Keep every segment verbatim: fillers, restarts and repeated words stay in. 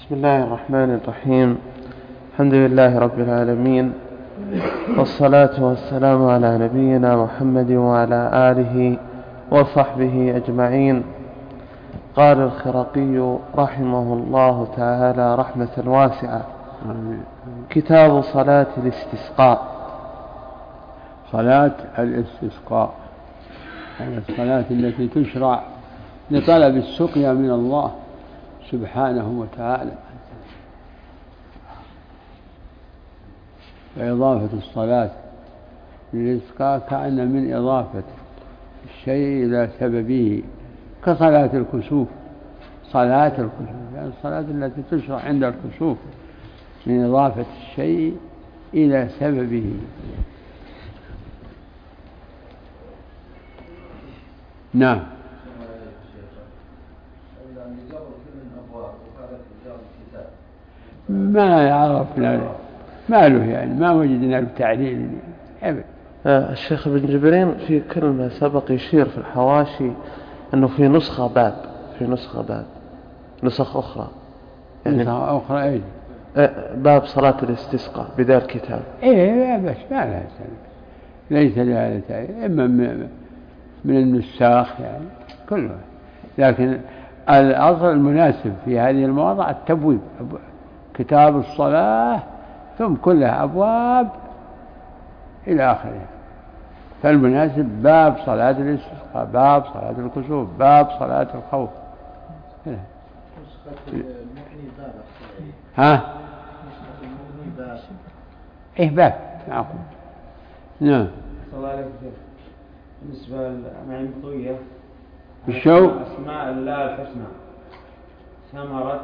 بسم الله الرحمن الرحيم. الحمد لله رب العالمين، والصلاة والسلام على نبينا محمد وعلى آله وصحبه أجمعين. قال الخرقي رحمه الله تعالى رحمة واسعة: كتاب صلاة الاستسقاء. صلاة الاستسقاء يعني الصلاة التي تشرع لطلب السقيا من الله سبحانه وتعالى، وإضافة الصلاة للاستسقاء كأن من إضافة الشيء إلى سببه، كصلاة الكسوف. صلاة الكسوف يعني الصلاة التي تشرع عند الكسوف من إضافة الشيء إلى سببه. نعم. ما عرفنا ما له يعني ما وجدنا التعليل أبدا. الشيخ ابن جبرين في كلمة سبق يشير في الحواشي أنه في نسخة باب في نسخة باب نسخ أخرى يعني نسخة أخرى أي باب صلاة الاستسقاء بذا الكتاب. إيه بس ما لها سنة، ليس لها تعليل، إما من النساخ يعني كلها، لكن الأصل المناسب في هذه المواضع التبويب، كتاب الصلاة ثم كلها أبواب إلى آخره. فالمناسب باب صلاة الاستسقاء، باب صلاة الكسوف، باب صلاة الخوف. ها؟ إيه باب معقول. نعم. صلى عليك بالنسبة للمعين الطوية الشو أسماء الله الحسنى ثمرة.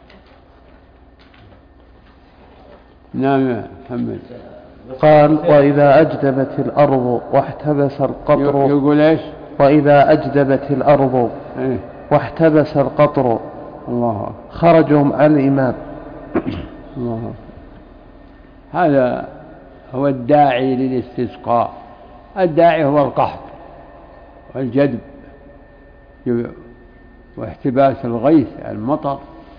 نعم يا محمد. قال: وإذا أجدبت الأرض واحتبس القطر. يقول إيش؟ وإذا أجدبت الأرض إيه؟ واحتبس القطر الله خرجوا مع الإمام. الله. هذا هو الداعي للاستسقاء. الداعي هو القحط والجدب واحتباس الغيث المطر،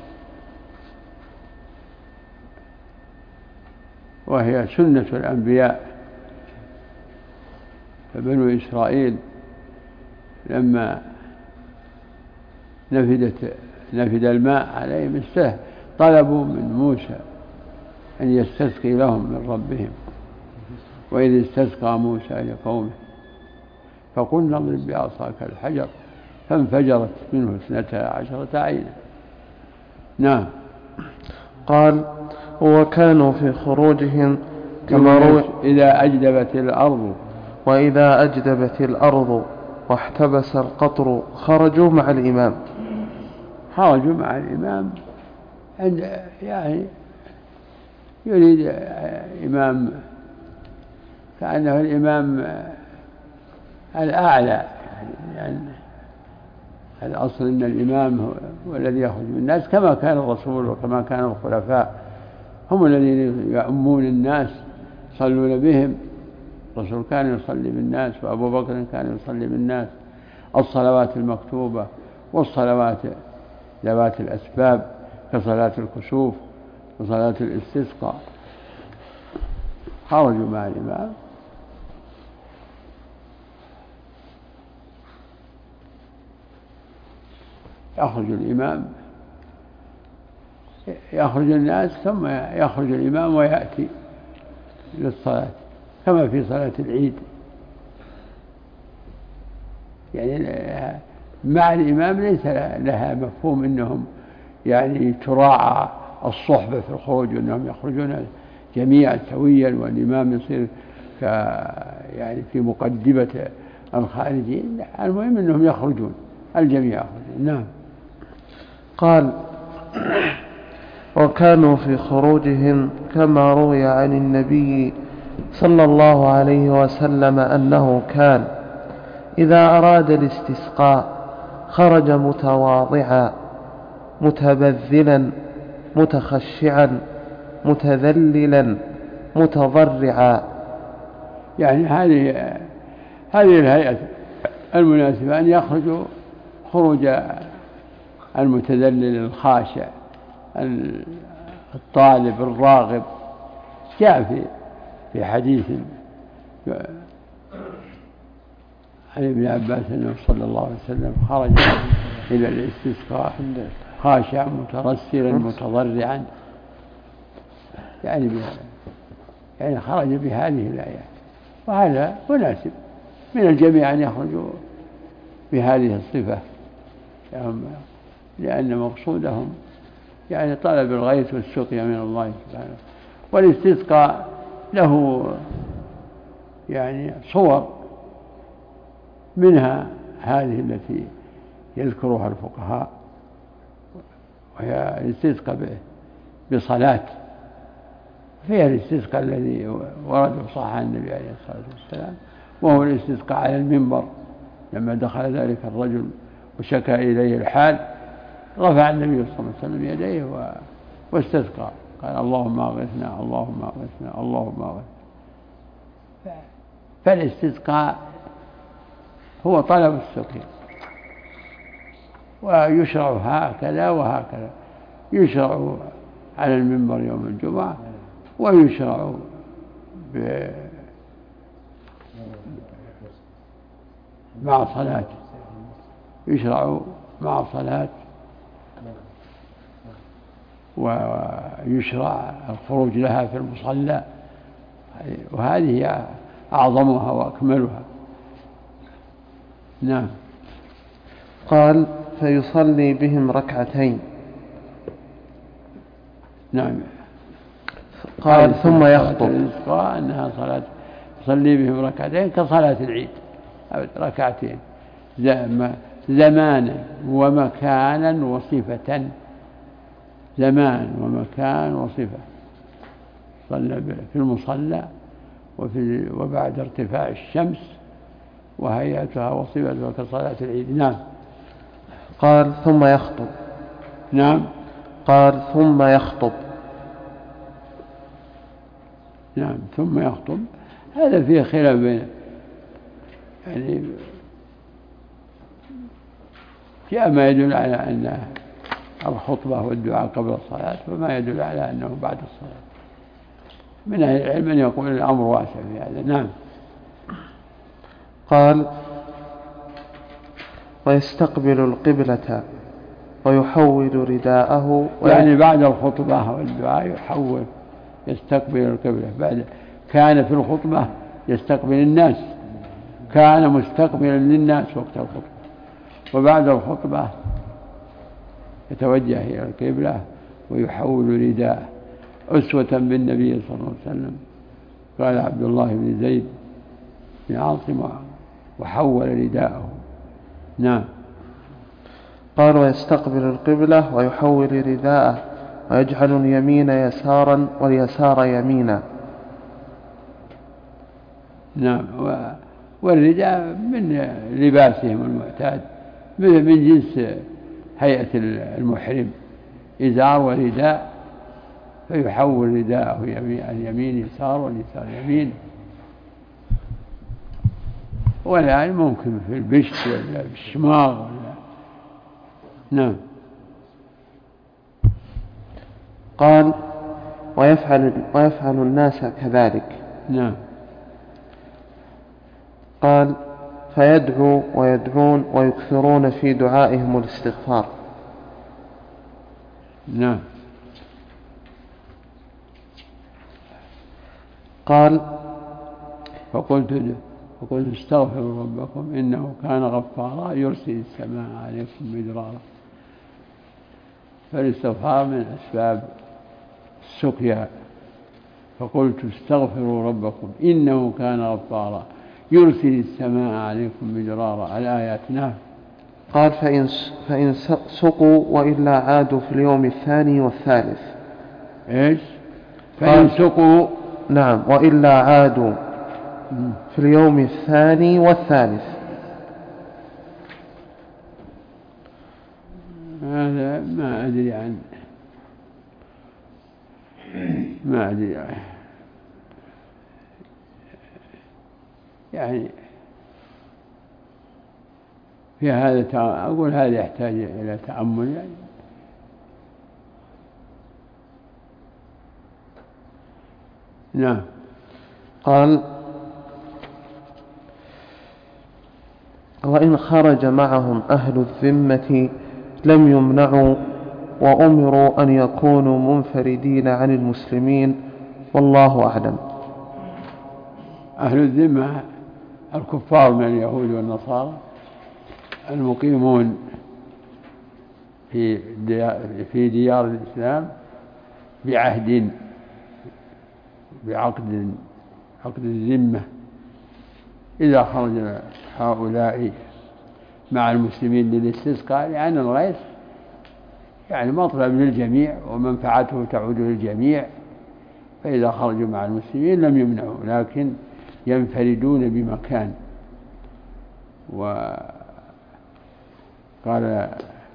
وهي سنة الأنبياء. فبنو إسرائيل لما نفدت نفد الماء عليهم السهل طلبوا من موسى أن يستسقي لهم من ربهم. وإذ استسقى موسى لقومه فقلنا اضرب بعصاك الحجر فانفجرت منه اثنتا عشرة عينا. نعم. قال: وكانوا في خروجهم كما روي إذا أجدبت الأرض وإذا أجدبت الأرض واحتبس القطر خرجوا مع الإمام. خرجوا مع الإمام عند يعني يريد إمام كأنه الإمام الأعلى، يعني الأصل أن الإمام هو الذي يخرج من الناس كما كان الرسول وكما كان الخلفاء، هم الذين يؤمون الناس يصلون بهم. الرسول كان يصلي بالناس وأبو بكر كان يصلي بالناس الصلوات المكتوبة والصلوات ذوات الأسباب كصلاة الكسوف وصلاة الاستسقاء. خرجوا مع الإمام. يخرج الإمام يخرج الناس ثم يخرج الإمام ويأتي للصلاة كما في صلاة العيد، يعني مع الإمام ليس لها مفهوم أنهم يعني تراعى الصحبة في الخروج وأنهم يخرجون جميعا سويا والإمام يصير يعني في مقدمة الخارجين. المهم أنهم يخرجون الجميع يخرجون. نعم. قال: وكانوا في خروجهم كما روي عن النبي صلى الله عليه وسلم أنه كان إذا أراد الاستسقاء خرج متواضعا متبذلا متخشعا متذللا متضرعا. يعني هذه هذه الهيئة المناسبة أن يخرجوا خروج المتذلل الخاشع الطالب الراغب. جاء في في حديث عن ابن عباس أنه صلى الله عليه وسلم خرج إلى الاستسقاء خاشعا مترسلا متضرعا، يعني يعني خرج بهذه الآيات، وهذا مناسب من الجميع أن يخرجوا بهذه الصفة، لأن مقصودهم يعني طلب الغيث والسقيا من الله سبحانه. والاستسقاء له يعني صور، منها هذه التي يذكرها الفقهاء، وهي الاستسقاء بصلاة، فيها الاستسقاء الذي ورد صح عن النبي عليه الصلاة والسلام، وهو الاستسقاء على المنبر لما دخل ذلك الرجل وشكى إليه الحال، رفع النبي صلى الله عليه وسلم يديه واستسقى، قال اللهم اغثنا اللهم اغثنا اللهم اغثنا. فالاستسقاء هو طلب السقي، ويشرع هكذا وهكذا، يشرع على المنبر يوم الجمعة، ويشرع مع صلاة، يشرع مع صلاة، ويشرع الخروج لها في المصلى، وهذه أعظمها وأكملها. نعم. قال فيصلي بهم ركعتين. نعم. قال ثم يخطب. أنها صلاة يصلي بهم ركعتين كصلاة العيد، ركعتين زمانا ومكانا وصفة، زمان ومكان وصفة، صلى في المصلى وفي وبعد ارتفاع الشمس، وهيئتها وصفتها كصلاة العيد. نعم. قال ثم يخطب. نعم. قال ثم يخطب. نعم ثم يخطب، هذا فيه خلاف بين يعني جاء ما يدل على أن الخطبة والدعاء قبل الصلاة، وما يدل على أنه بعد الصلاة. من أهل العلم من يقول الأمر واسع في هذا. نعم. قال ويستقبل القبلة ويحول رداءه، يعني بعد الخطبة والدعاء يحول يستقبل القبلة. بعد كان في الخطبة يستقبل الناس، كان مستقبلا للناس وقت الخطبة، وبعد الخطبة يتوجه إلى القبلة ويحول رداءه أسوة بالنبي صلى الله عليه وسلم. قال عبد الله بن زيد بن عاصم وحول رداءه. نعم. قال ويستقبل القبلة ويحول رداءه ويجعل اليمين يسارا واليسار يمينا. نعم. والرداء من لباسهم المعتاد، من جنس هيئة المحرم، إزار ورداء، فيحول رداءه اليمين يسار واليسار يمين. ولا ممكن في البشت ولا بالشماغ ولا. نعم. قال ويفعل, ويفعل الناس كذلك. نعم. قال فيدعو ويدعون ويكثرون في دعائهم الاستغفار. نعم. قال فقلت فقلت استغفروا ربكم إنه كان غفارا يرسل السماء عليكم مدرارا. فالاستغفار من أسباب السقيا. فقلت استغفروا ربكم إنه كان غفارا يرسل السماء عليكم مدرارا. الآيات. نعم. قال فإن, فإن سقوا وإلا عادوا في اليوم الثاني والثالث. إيش؟ فإن سقوا. نعم. وإلا عادوا في اليوم الثاني والثالث. هذا ما أدري عن ما أدري عنه. يعني في هذا أقول هذا يحتاج إلى تأمل، يعني نعم. قال: وإن خرج معهم أهل الذمة لم يمنعوا وأمروا أن يكونوا منفردين عن المسلمين، والله أعلم. أهل الذمة الكفار من اليهود والنصارى المقيمون في ديار, في ديار الإسلام بعهد بعقد عقد الذمة. إذا خرج هؤلاء مع المسلمين للاستسقاء لأن الغيث يعني مطلب للجميع ومنفعته تعود للجميع، فإذا خرجوا مع المسلمين لم يمنعوا، لكن ينفردون بمكان. وقال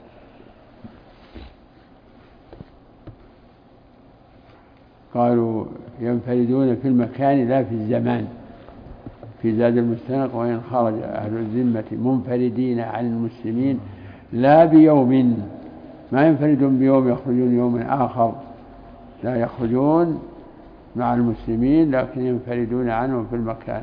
قالوا ينفردون في المكان لا في الزمان في زاد المستنق: وإن خرج أهل الذمة منفردين عن المسلمين لا بيوم، ما ينفردون بيوم يخرجون يوم آخر، لا يخرجون مع المسلمين لكن ينفردون عنهم في المكان.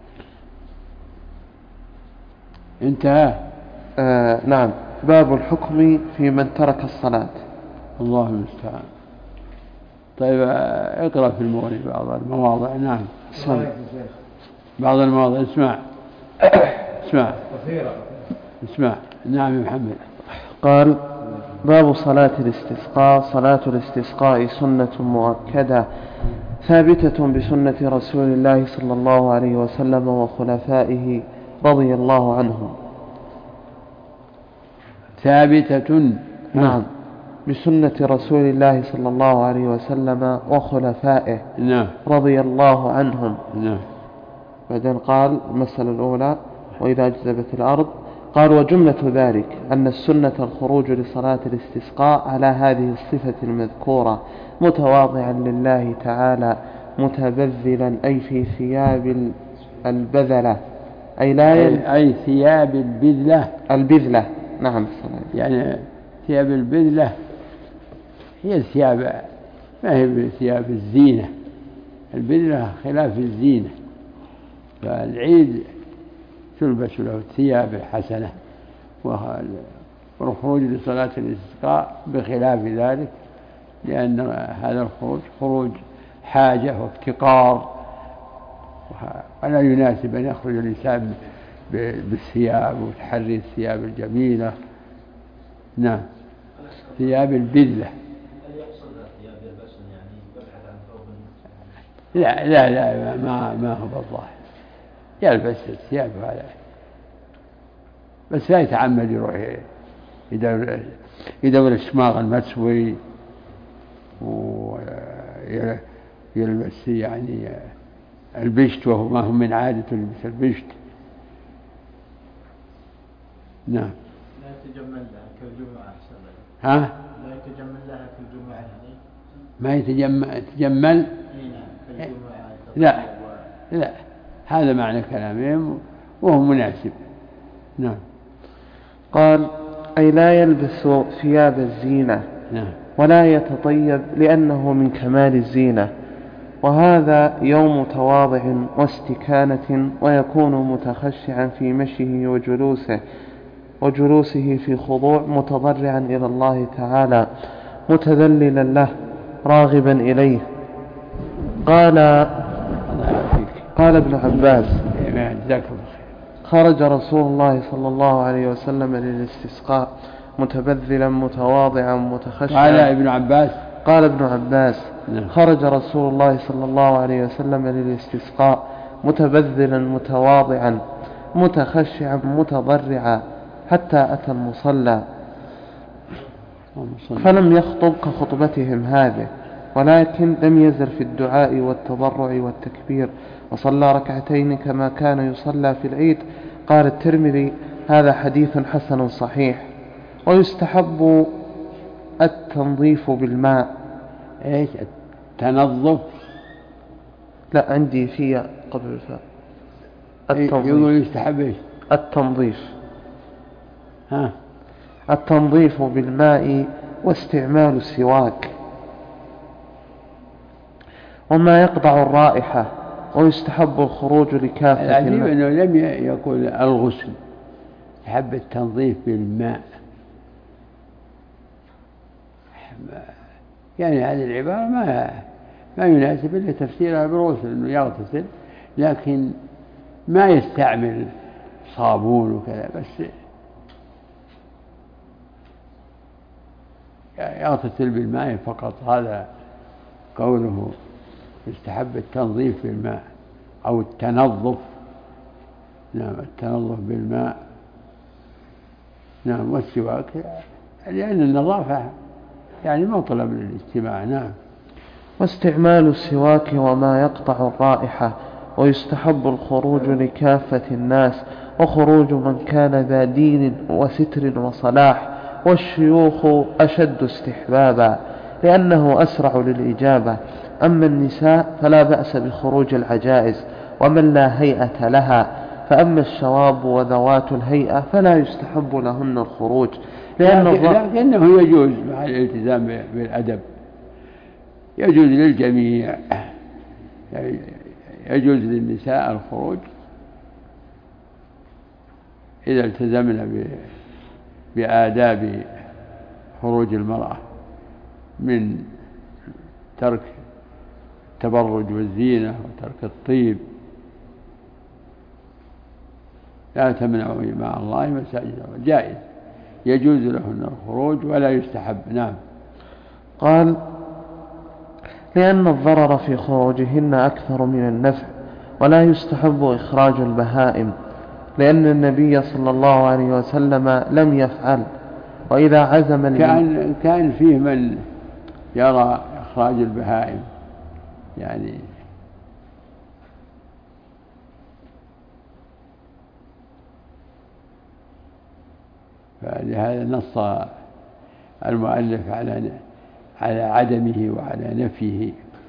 انتهى. آه نعم. باب الحكم في من ترك الصلاة. الله المستعان. طيب اقرأ في المغني بعض المواضع. نعم. سمع. بعض المواضع. اسمع اسمع اسمع. نعم يا محمد. قال: باب صلاة الاستسقاء. صلاة الاستسقاء سنة مؤكدة ثابتة بسنة رسول الله صلى الله عليه وسلم وخلفائه رضي الله عنهم. ثابتة. نعم. بسنة رسول الله صلى الله عليه وسلم وخلفائه. نعم. رضي الله عنهم. نعم. بعدين قال المسألة الأولى: وإذا أجذبت الأرض. قال: وجملة ذلك أن السنة الخروج لصلاة الاستسقاء على هذه الصفة المذكورة متواضعا لله تعالى متبذلا، أي في ثياب البذلة، أي لا ين... أي ثياب البذلة. البذلة. نعم. يعني ثياب البذلة هي الثياب، ما هي ثياب الزينة. البذلة خلاف الزينة، فالعيد تلبس له الثياب الحسنة، والخروج لصلاة الاستسقاء بخلاف ذلك، لأن هذا الخروج خروج حاجة وافتقار، ولا يناسب أن يخرج الإنسان بالثياب وتحري الثياب الجميلة. نعم. ثياب البذلة. هل يقصد ثياب يلبسن يعني يبحث عن ثوب؟ لا لا لا ما ما هو بالظاهر، يلبس الثياب هذا بس لا يتعمد يروح يدور يدور الشماغ المسوي ويلبس يعني البشت، وهو ما هو من عادة يلبس البشت. نعم. لا يتجمل لها كالجمعة أحسن. ها؟ لا يتجمل لها كالجمعة هذه. ما يتجمل تجمل؟ لا لا، هذا معنى كلامهم وهو مناسب. نعم. قال: أي لا يلبس ثياب الزينة. نعم. ولا يتطيب لأنه من كمال الزينة، وهذا يوم تواضع واستكانة، ويكون متخشعا في مشيه وجلوسه وجلوسه في خضوع، متضرعا إلى الله تعالى متذللا له راغبا إليه. قال قال ابن عباس: خرج رسول الله صلى الله عليه وسلم للاستسقاء متبذلا متواضعا متخشعا. قال ابن عباس قال ابن عباس: خرج رسول الله صلى الله عليه وسلم للاستسقاء متبذلا متواضعا متخشعا متضرعا حتى أتى المصلى، فلم يخطب كخطبتهم هذه، ولكن لم يزل في الدعاء والتضرع والتكبير، وصلى ركعتين كما كان يصلى في العيد. قال الترمذي: هذا حديث حسن صحيح. ويستحب التنظيف بالماء. ايش التنظف؟ لا، عندي فيها قبل الفاء. التنظيف. يقول يستحب ايش؟ التنظيف. ها؟ التنظيف بالماء واستعمال السواك. وما يقطع الرائحة، ويستحب الخروج لكافة العجيب الناس. أنه لم يقول الغسل، يحب التنظيف بالماء. يعني هذه العبارة ما ما يناسب إلا تفسيرها بالغسل، أنه يغتسل، لكن ما يستعمل صابون وكذا، بس يغتسل بالماء فقط. هذا قوله يستحب التنظيف بالماء أو التنظف. نعم، التنظف بالماء. نعم، والسواك لأن النظافة يعني مطلب للاجتماع. نعم. واستعمال السواك وما يقطع الرائحة، ويستحب الخروج لكافة الناس، وخروج من كان ذا دين وستر وصلاح، والشيوخ أشد استحبابا لأنه أسرع للإجابة. أما النساء فلا بأس بخروج العجائز ومن لا هيئة لها، فأما الشواب وذوات الهيئة فلا يستحب لهن الخروج، لأن لكن لكنه يجوز مع الالتزام بالأدب، يجوز للجميع، يجوز للنساء الخروج إذا التزمنا بآداب خروج المرأة من ترك التبرج والزينة وترك الطيب. لا تمنعوا مع الله مساجد الله، جائز، يجوز لهن الخروج ولا يستحب. نعم. قال لأن الضرر في خروجهن أكثر من النفع، ولا يستحب إخراج البهائم، لأن النبي صلى الله عليه وسلم لم يفعل. وإذا عزم كان, كان فيه من يرى إخراج البهائم، يعني فلهذا نص المؤلف على على عدمه وعلى نفيه،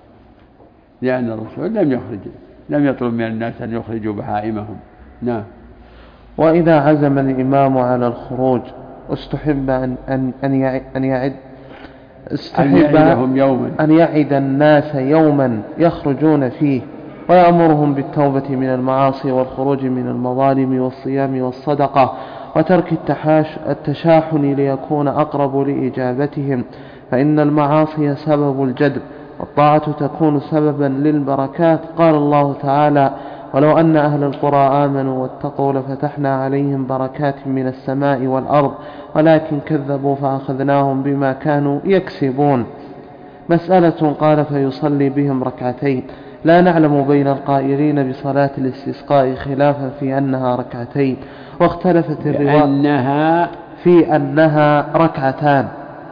لأن الرسول لم يخرج لم يطلب من الناس أن يخرجوا بهائمهم. نعم. وإذا عزم الإمام على الخروج استحب أن أن أن أن يعد استحب أن يعد الناس يوما يخرجون فيه، ويأمرهم بالتوبة من المعاصي والخروج من المظالم والصيام والصدقة وترك التشاحن ليكون أقرب لإجابتهم، فإن المعاصي سبب الجدب، والطاعة تكون سببا للبركات. قال الله تعالى: ولو أن أهل القرى آمنوا واتقوا لفتحنا عليهم بركات من السماء والأرض ولكن كذبوا فأخذناهم بما كانوا يكسبون. مسألة. قال فيصلي بهم ركعتين. لا نعلم بين القائلين بصلاة الاستسقاء خلافا في أنها ركعتين، واختلفت الرواية في أنها ركعتان،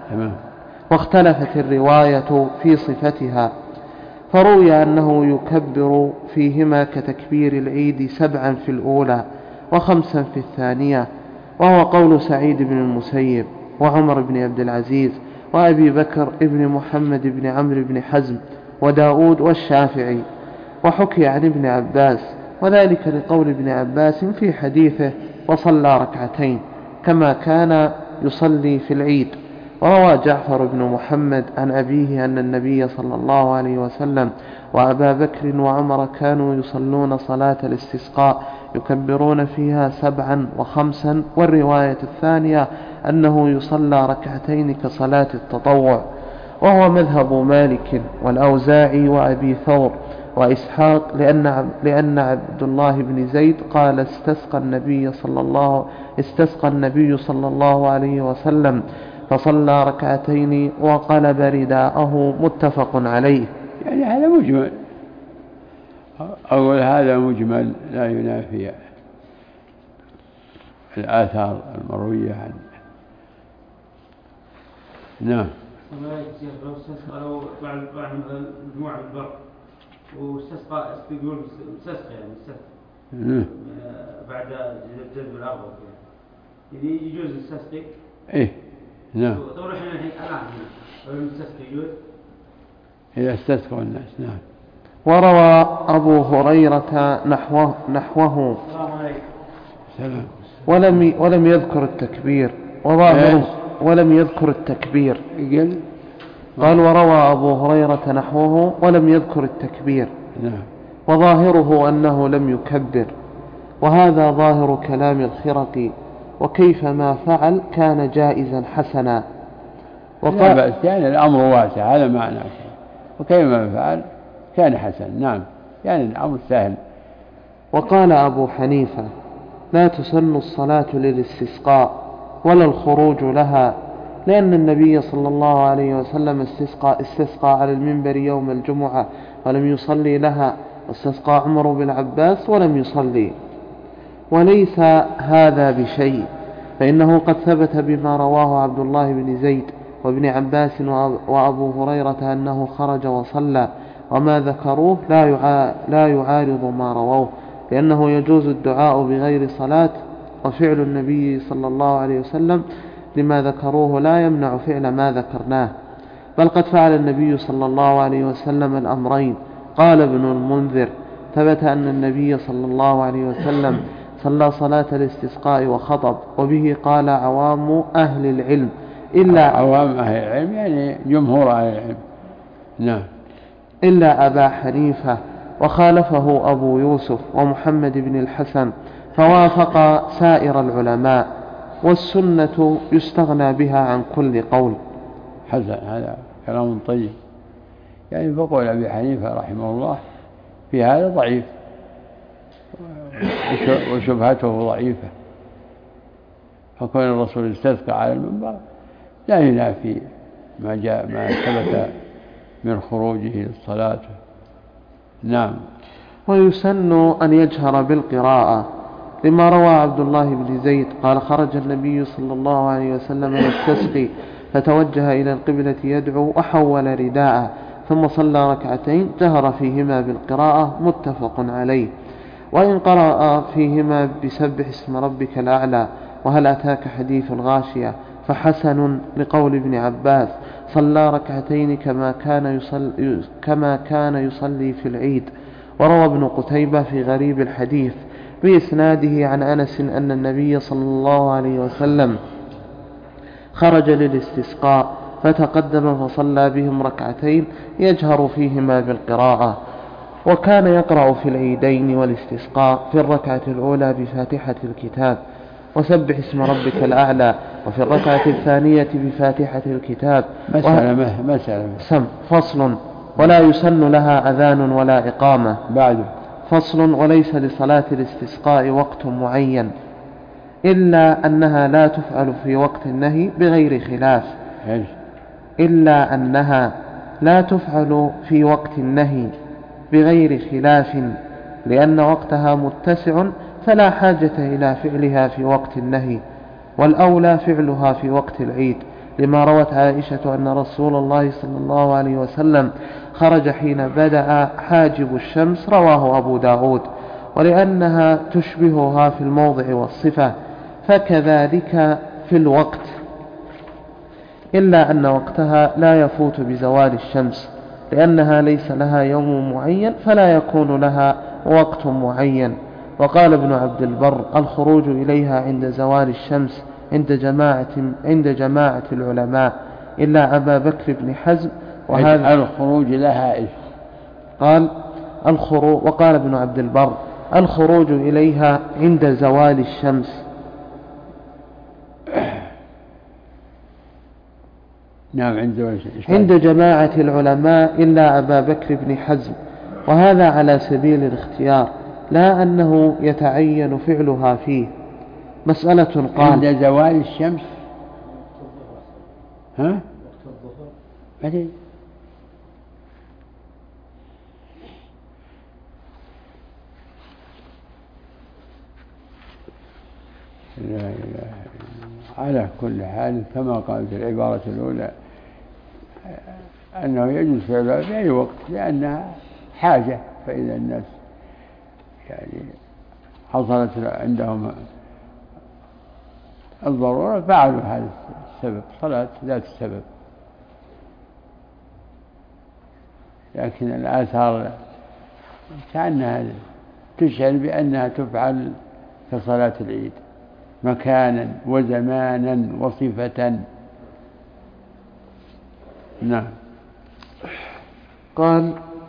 واختلفت الرواية في صفتها، فروي أنه يكبر فيهما كتكبير العيد سبعا في الأولى وخمسا في الثانية، وهو قول سعيد بن المسيب وعمر بن عبد العزيز وأبي بكر بن محمد بن عمرو بن حزم وداود والشافعي. وحكي عن ابن عباس، وذلك لقول ابن عباس في حديثه: وصلى ركعتين كما كان يصلي في العيد. وروى جعفر بن محمد عن أبيه أن النبي صلى الله عليه وسلم وأبا بكر وعمر كانوا يصلون صلاة الاستسقاء يكبرون فيها سبعا وخمسا، والرواية الثانية أنه يصلى ركعتين كصلاة التطوع، وهو مذهب مالك والأوزاعي وأبي ثور وإسحاق، لأن لأن عبد الله بن زيد قال استسقى النبي صلى الله استسقى النبي صلى الله عليه وسلم فصلى ركعتين وقلب رداءه. متفق عليه. يعني هذا مجمل، أول هذا مجمل لا ينافي الآثار المروية عنه. نعم. لو استسقى لو بعد بعد مجموعة البر واستسقى يقول استسقى يعني استسقى بعد جذب الأرض يعني يجوز الاستسقي. إيه. نعم. طول إحنا الحين الآن لو الاستسقي يجوز إذا استسقوا الناس. نعم. وروى أبو هريرة نحوه, نحوه سلام. ولم ولم يذكر التكبير، وظاهره ولم يذكر التكبير يقل قال وروى أبو هريرة نحوه ولم يذكر التكبير. نعم. وظاهره أنه لم يكبر، وهذا ظاهر كلام الخرقي، وكيف ما فعل كان جائزا حسنا. لا بأس، يعني الأمر واسع، هذا معنى، وكيف ما فعل كان حسن. نعم، يعني الأمر سهل. وقال أبو حنيفة لا تسن الصلاة للاستسقاء ولا الخروج لها، لأن النبي صلى الله عليه وسلم استسقى, استسقى على المنبر يوم الجمعة ولم يصلي لها، واستسقى عمر بن عباس ولم يصلي. وليس هذا بشيء، فإنه قد ثبت بما رواه عبد الله بن زيد وابن عباس وأبو هريرة أنه خرج وصلى، وما ذكروه لا يعارض ما رووه، لأنه يجوز الدعاء بغير صلاة، وفعل النبي صلى الله عليه وسلم لما ذكروه لا يمنع فعل ما ذكرناه، بل قد فعل النبي صلى الله عليه وسلم الأمرين. قال ابن المنذر ثبت أن النبي صلى الله عليه وسلم صلى صلاة الاستسقاء وخطب، وبه قال عوام أهل العلم إلا عوام أهل العلم يعني جمهور أهل العلم. نعم. إلا أبا حنيفة، وخالفه أبو يوسف ومحمد بن الحسن، فوافق سائر العلماء، والسنة يستغنى بها عن كل قول. حسن، هذا كلام طيب. يعني بقول أبي حنيفة رحمه الله في هذا ضعيف، وشبهته ضعيفة، فكون الرسول استسقى على المنبر لا ينافي ما جاء ما ثبت من خروجه للصلاة. نعم. ويسن أن يجهر بالقراءة، لما روى عبد الله بن زيد قال خرج النبي صلى الله عليه وسلم يستسقي فتوجه إلى القبلة يدعو وحول رداءه، ثم صلى ركعتين جهر فيهما بالقراءة، متفق عليه. وإن قرأ فيهما بسبح اسم ربك الأعلى وهل أتاك حديث الغاشية فحسن، لقول ابن عباس صلى ركعتين كما كان يصلي, كما كان يصلي في العيد. وروى ابن قتيبة في غريب الحديث بإسناده عن أنس أن النبي صلى الله عليه وسلم خرج للاستسقاء فتقدم فصلى بهم ركعتين يجهر فيهما بالقراءة، وكان يقرأ في العيدين والاستسقاء في الركعة الأولى بفاتحة الكتاب وسبح اسم ربك الأعلى، وفي الركعة الثانية بفاتحة الكتاب. مسألة مسألة سم فصل ولا يسن لها أذان ولا إقامة. بعد فصل وليس لصلاة الاستسقاء وقت معين، إلا أنها لا تفعل في وقت النهي بغير خلاف. إلا أنها لا تفعل في وقت النهي بغير خلاف، لأن وقتها متسع فلا حاجة إلى فعلها في وقت النهي، والأولى فعلها في وقت العيد، لما روت عائشة أن رسول الله صلى الله عليه وسلم خرج حين بدأ حاجب الشمس، رواه أبو داود، ولأنها تشبهها في الموضع والصفة، فكذلك في الوقت، إلا أن وقتها لا يفوت بزوال الشمس، لأنها ليس لها يوم معين فلا يكون لها وقت معين. وقال ابن عبد البر الخروج إليها عند زوال الشمس عند جماعة, عند جماعة العلماء إلا أبا بكر بن حزم، وهذا الخروج لها إيش؟ قال الخروج. وقال ابن عبد البر الخروج إليها عند زوال الشمس. نعم، عند زوال الشمس عند جماعة العلماء إلا أبا بكر بن حزم، وهذا على سبيل الاختيار لا أنه يتعين فعلها فيه. مسألة قال عند زوال الشمس، ها؟ بعدين لا إله إلا الله. على كل حال كما قالت العبارة الأولى أنه يجوز فعلها في أي وقت لأنها حاجة، فإذا الناس يعني حصلت عندهم الضرورة فعلوا هذا السبب، صلاة ذات السبب. لكن الآثار كأنها تشعر بأنها تفعل كصلاة العيد مكانا وزمانا وصفة. نعم. قال: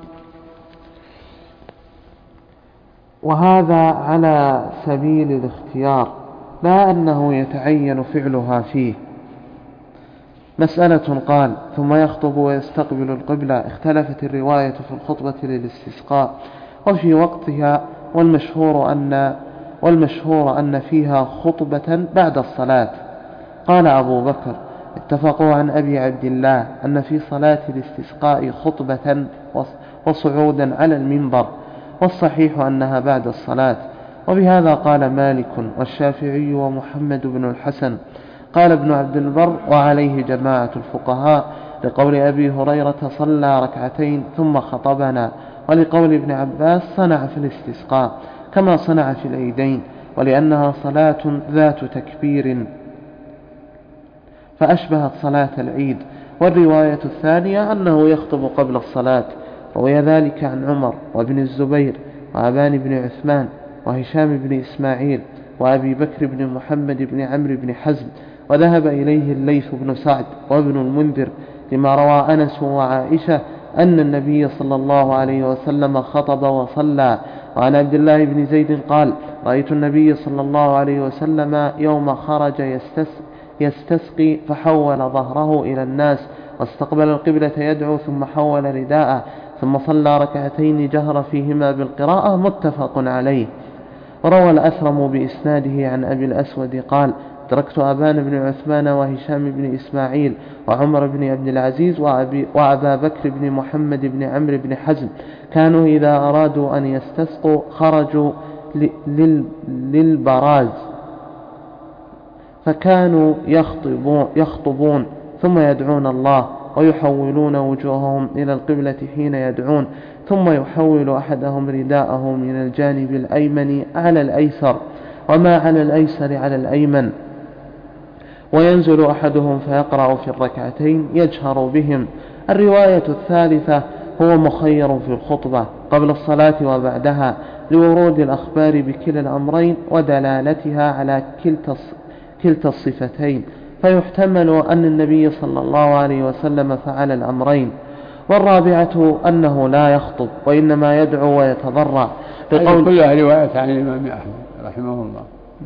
وهذا على سبيل الاختيار لا أنه يتعين فعلها فيه. مسألة. قال: ثم يخطب ويستقبل القبلة. اختلفت الرواية في الخطبة للاستسقاء وفي وقتها، والمشهور أن, والمشهور أن فيها خطبة بعد الصلاة. قال أبو بكر: اتفقوا عن أبي عبد الله أن في صلاة الاستسقاء خطبة وصعودا على المنبر، والصحيح أنها بعد الصلاة. وبهذا قال مالك والشافعي ومحمد بن الحسن. قال ابن عبد البر: وعليه جماعة الفقهاء، لقول أبي هريرة: صلى ركعتين ثم خطبنا، ولقول ابن عباس: صنع في الاستسقاء كما صنع في العيدين، ولأنها صلاة ذات تكبير فأشبهت صلاة العيد. والرواية الثانية أنه يخطب قبل الصلاة، روي ذلك عن عمر وابن الزبير وأبان بن عثمان وهشام بن إسماعيل وأبي بكر بن محمد بن عمرو بن حزم، وذهب إليه الليث بن سعد وابن المنذر، لما روى أنس وعائشة أن النبي صلى الله عليه وسلم خطب وصلى. وعن عبد الله بن زيد قال: رأيت النبي صلى الله عليه وسلم يوم خرج يستسقي فحول ظهره إلى الناس واستقبل القبلة يدعو، ثم حول رداءه، ثم صلى ركعتين جهر فيهما بالقراءة، متفق عليه. وروى الأثرم بإسناده عن أبي الأسود قال: تركت أبان بن عثمان وهشام بن إسماعيل وعمر بن عبد العزيز وأبا بكر بن محمد بن عمرو بن حزم، كانوا إذا أرادوا أن يستسقوا خرجوا للبراز، فكانوا يخطبون, يخطبون ثم يدعون الله، ويحولون وجوههم إلى القبلة حين يدعون، ثم يحول أحدهم رداءه من الجانب الأيمن على الأيسر، وما على الأيسر على الأيمن، وينزل أحدهم فيقرأ في الركعتين يجهر بهم. الرواية الثالثة: هو مخير في الخطبة قبل الصلاة وبعدها، لورود الأخبار بكلا الأمرين ودلالتها على كلتا الصفتين، فيحتمل أن النبي صلى الله عليه وسلم فعل الأمرين. والرابعة أنه لا يخطب وإنما يدعو ويتضرع، لقول كلها رواية عن الإمام أحمد رحمه الله.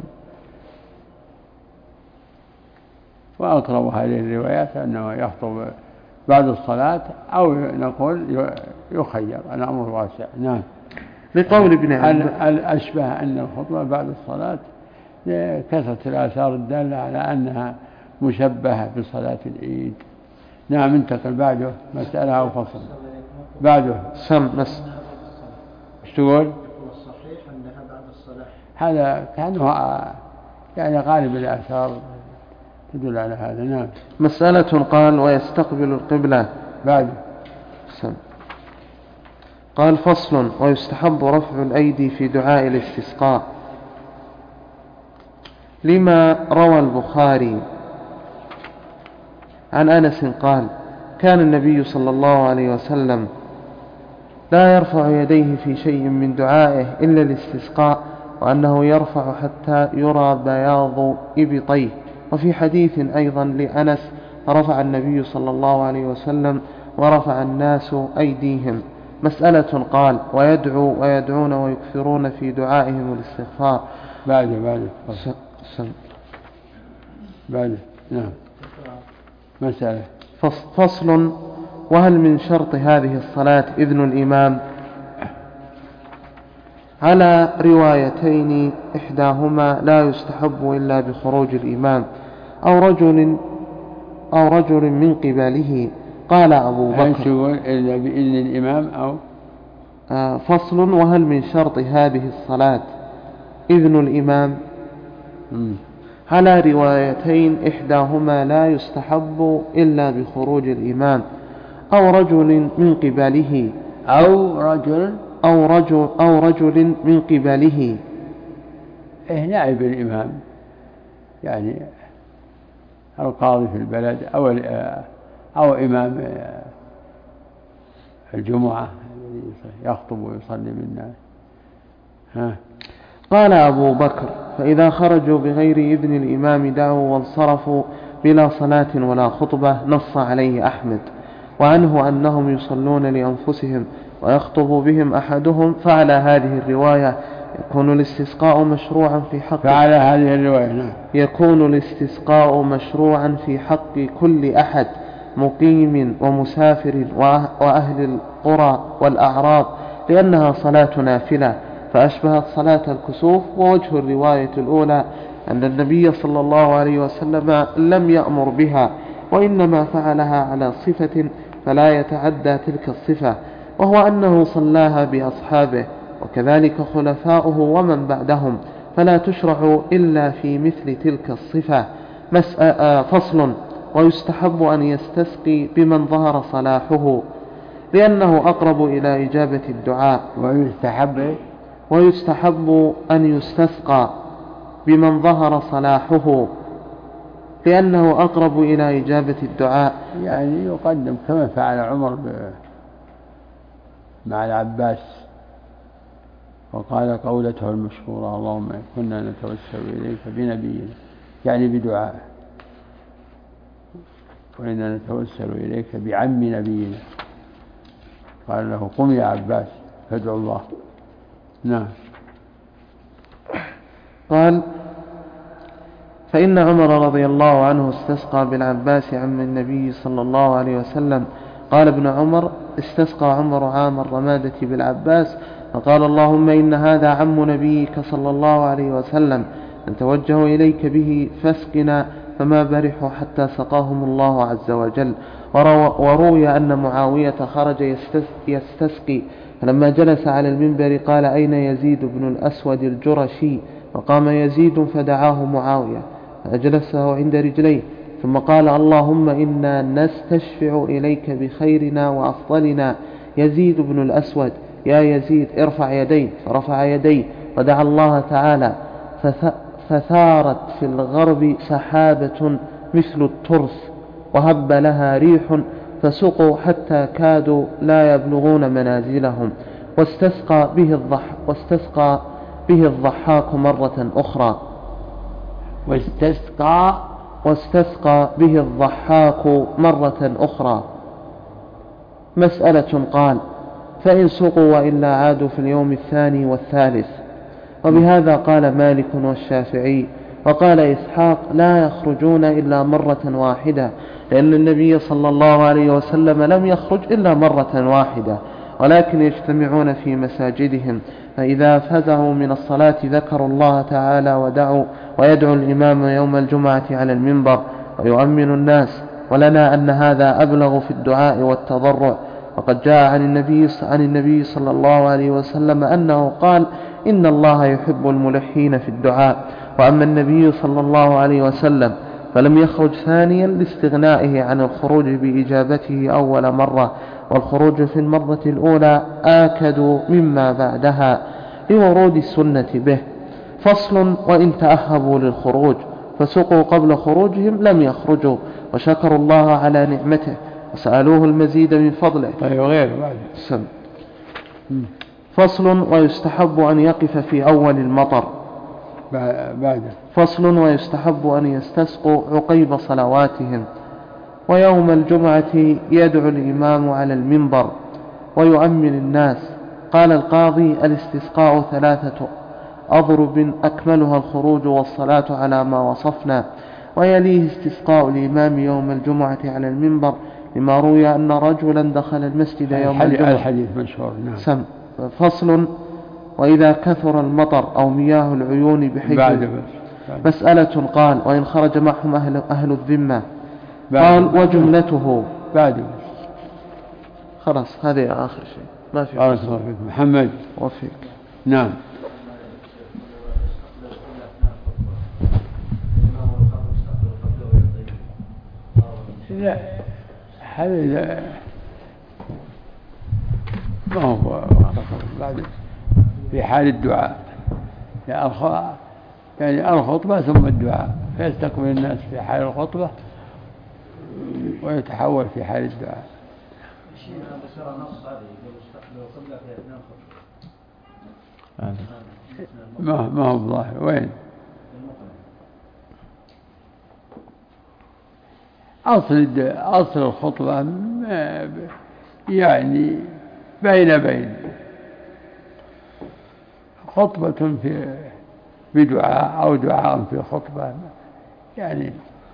وأقرب هذه الروايات أنه يخطب بعد الصلاة، أو نقول يخير، الأمر واسع. نعم. لقول ابن عباس: الأشبه أن الخطبة بعد الصلاة لكثرة الآثار الدالة على أنها مشبهة بصلاة العيد. نعم. انتقل بعده مسألة أو فصل بعده سم بس ايش تقول؟ والصحيح أنها بعد الصلاة. هذا كانه يعني غالب الآثار تدل على هذا. نعم. مسألة. قال: ويستقبل القبلة بعد سم. قال: فصل. ويستحب رفع الأيدي في دعاء الاستسقاء، لما روى البخاري عن أنس قال: كان النبي صلى الله عليه وسلم لا يرفع يديه في شيء من دعائه إلا الاستسقاء، وأنه يرفع حتى يرى بياض إبطيه. وفي حديث أيضا لأنس: رفع النبي صلى الله عليه وسلم ورفع الناس أيديهم. مسألة. قال: ويدعو ويدعون ويكثرون في دعائهم الاستغفار. بعد بعد سم. بعد. نعم. مسألة. فصل. وهل من شرط هذه الصلاة إذن الإمام؟ على روايتين، إحداهما لا يستحب إلا بخروج الإمام أو رجل أو رجل من قبله. قال أبو بكر: إلا بإذن الإمام أو آه فصل. وهل من شرط هذه الصلاة إذن الإمام؟ م. على روايتين، إحداهما لا يستحب إلا بخروج الإمام أو رجل من قبله أو رجل أو رجل أو رجل من قبله إيه نائب الإمام، يعني القاضي في البلد أو أو إمام الجمعة يخطب ويصلي بالناس. ها. قال أبو بكر: فإذا خرجوا بغير إذن الإمام دعوا وانصرفوا بلا صلاة ولا خطبة. نص عليه أحمد. وعنه أنهم يصلون لأنفسهم ويخطب بهم أحدهم. فعلى هذه الرواية يكون الاستسقاء مشروعا في حق فعلى هذه الرواية نعم. يكون الاستسقاء مشروعا في حق كل أحد مقيم ومسافر وأهل القرى والأعراب، لأنها صلاة نافلة فأشبهت صلاة الكسوف. ووجه الرواية الأولى أن النبي صلى الله عليه وسلم لم يأمر بها، وإنما فعلها على صفة فلا يتعدى تلك الصفة، وهو أنه صلاها بأصحابه وكذلك خلفاؤه ومن بعدهم، فلا تشرع إلا في مثل تلك الصفة. فصل. ويستحب أن يستسقي بمن ظهر صلاحه لأنه أقرب إلى إجابة الدعاء. ويستحب ويستحب أن يستسقى بمن ظهر صلاحه لأنه أقرب إلى إجابة الدعاء، يعني يقدم كما فعل عمر مع العباس وقال قولته المشهورة: اللهم كنا نتوسل إليك بنبينا، يعني بدعاء، وإنا نتوسل إليك بعم نبينا. قال له: قم يا عباس فادعو الله. نعم. قال: فإن عمر رضي الله عنه استسقى بالعباس عم النبي صلى الله عليه وسلم. قال ابن عمر: استسقى عمر عام الرمادة بالعباس فقال: اللهم إن هذا عم نبيك صلى الله عليه وسلم، نتوجه إليك به فاسقنا، فما برحوا حتى سقاهم الله عز وجل. وروي أن معاوية خرج يستسقي، فلما جلس على المنبر قال: أين يزيد بن الأسود الجرشي؟ فقام يزيد فدعاه معاوية فأجلسه عند رجليه، ثم قال: اللهم إنا نستشفع إليك بخيرنا وأفضلنا يزيد بن الأسود، يا يزيد ارفع يديه. فرفع يديه ودعا الله تعالى، فثارت في الغرب سحابة مثل الترس وهب لها ريح فسقوا حتى كادوا لا يبلغون منازلهم. واستسقى به الضح واستسقى به الضحاك مرة أخرى واستسقى واستسقى به الضحاك مرة أخرى. مسألة. قال: فإن سقوا وإلا عادوا في اليوم الثاني والثالث. وبهذا قال مالك والشافعي. وقال إسحاق: لا يخرجون إلا مرة واحدة، لأن النبي صلى الله عليه وسلم لم يخرج إلا مرة واحدة، ولكن يجتمعون في مساجدهم، فإذا فزعوا من الصلاة ذكروا الله تعالى ودعوا ويدعو الإمام يوم الجمعة على المنبر ويؤمن الناس. ولنا أن هذا أبلغ في الدعاء والتضرع. وقد جاء عن النبي, عن النبي صلى الله عليه وسلم أنه قال: إن الله يحب الملحين في الدعاء. وأما النبي صلى الله عليه وسلم فلم يخرج ثانيا لاستغنائه عن الخروج بإجابته أول مرة، والخروج في المرة الأولى آكد مما بعدها لورود السنة به. فصل. وإن تأهبوا للخروج فسقوا قبل خروجهم لم يخرجوا، وشكروا الله على نعمته وسألوه المزيد من فضله. طيب غير بعد. سم. فصل. ويستحب أن يقف في أول المطر. بعد. فصل. ويستحب أن يستسقوا عقيب صلواتهم. ويوم الجمعة يدعو الإمام على المنبر ويؤمن الناس. قال القاضي: الاستسقاء ثلاثة أضرب أكملها الخروج والصلاة على ما وصفنا، ويليه استسقاء الإمام يوم الجمعة على المنبر، لما روي أن رجلا دخل المسجد يوم الجمعة. الحديث مشهور. نعم. سم. فصل. وإذا كثر المطر أو مياه العيون بحيث. مسألة. قال: وإن خرج معهم أهل, أهل الذمة. قال: وجملته. بعد. خلاص هذه آخر شيء، ما في. بارك الله فيك محمد. وفيك. نعم. لا هذا ما هو بعد في حال الدعاء، يعني الخطبة ثم الدعاء، فيستقبل الناس في حال الخطبة ويتحول في حال الدعاء. ما ما هو ظاهر. وين أصل أصل الخطبة يعني بين بين خطبة في بدعاء أو دعاء في خطبة، يعني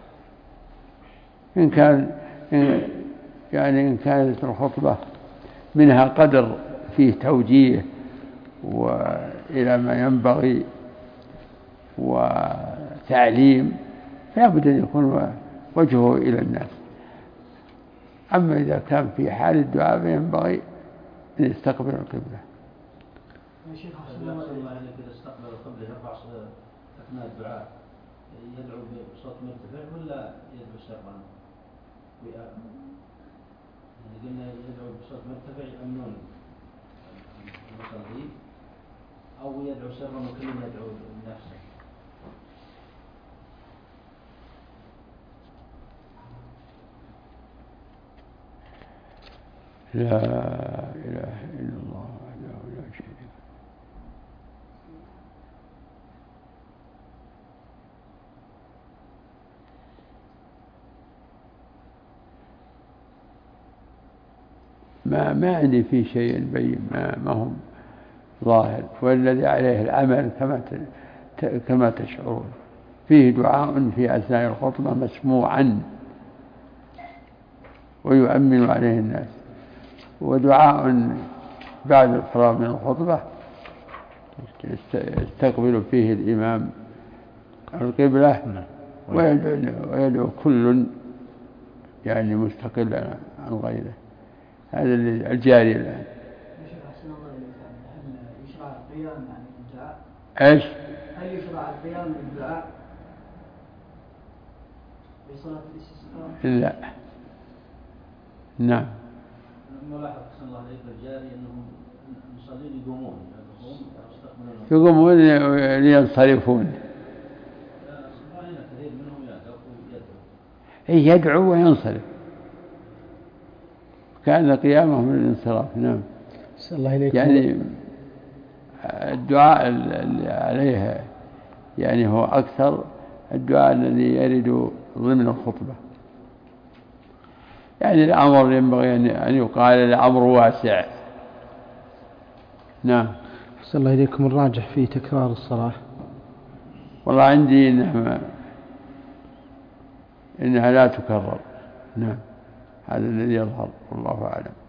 إن كان يعني إن كانت الخطبة منها قدر فيه توجيه وإلى ما ينبغي وتعليم فلا بد أن يكون وجهه إلى الناس. أما إذا كان في حال الدعاء فينبغي أن يستقبل القبلة. إذا استقبل القبلة يرفع أثناء الدعاء يدعو بصوت مرتفع ولا يدعو سرا؟ يعني قلنا يدعو بصوت مرتفع يأمنون المصلين أو يدعو سرا وكل يدعو بنفسه. لا إله إلا الله وحده لا شريك له. ما ما عندي فيه شيء بين ما ما هم ظاهر، والذي عليه العمل كما كما تشعرون. فيه دعاء في أثناء الخطبة مسموعا ويؤمن عليه الناس، ودعاء بعد الفراغ من الخطبة يستقبل فيه الإمام القبلة ويدعو, ويدعو كل يعني مستقل عن غيره. هذا الجاري الآن. هل يشرع القيام يعني الدعاء؟ ايش؟ هل يشرع القيام بالدعاء بصلاة الاستسقاء؟ لا. نعم. نلاحظ أحسن الله عليك الجاري أنهم المصلين يقومون يقومون لينصرفون. كثير منهم يدعو يدعو يدعو وينصرف كأن قيامهم للانصراف. نعم. يعني الدعاء اللي عليه يعني هو أكثر الدعاء الذي يرد ضمن الخطبة. يعني الأمر ينبغي أن يقال الأمر واسع. نعم. أحسن الله إليكم. الراجح في تكرار الصلاة؟ والله عندي إنها, إنها لا تكرر. نعم، هذا الذي يظهر والله أعلم.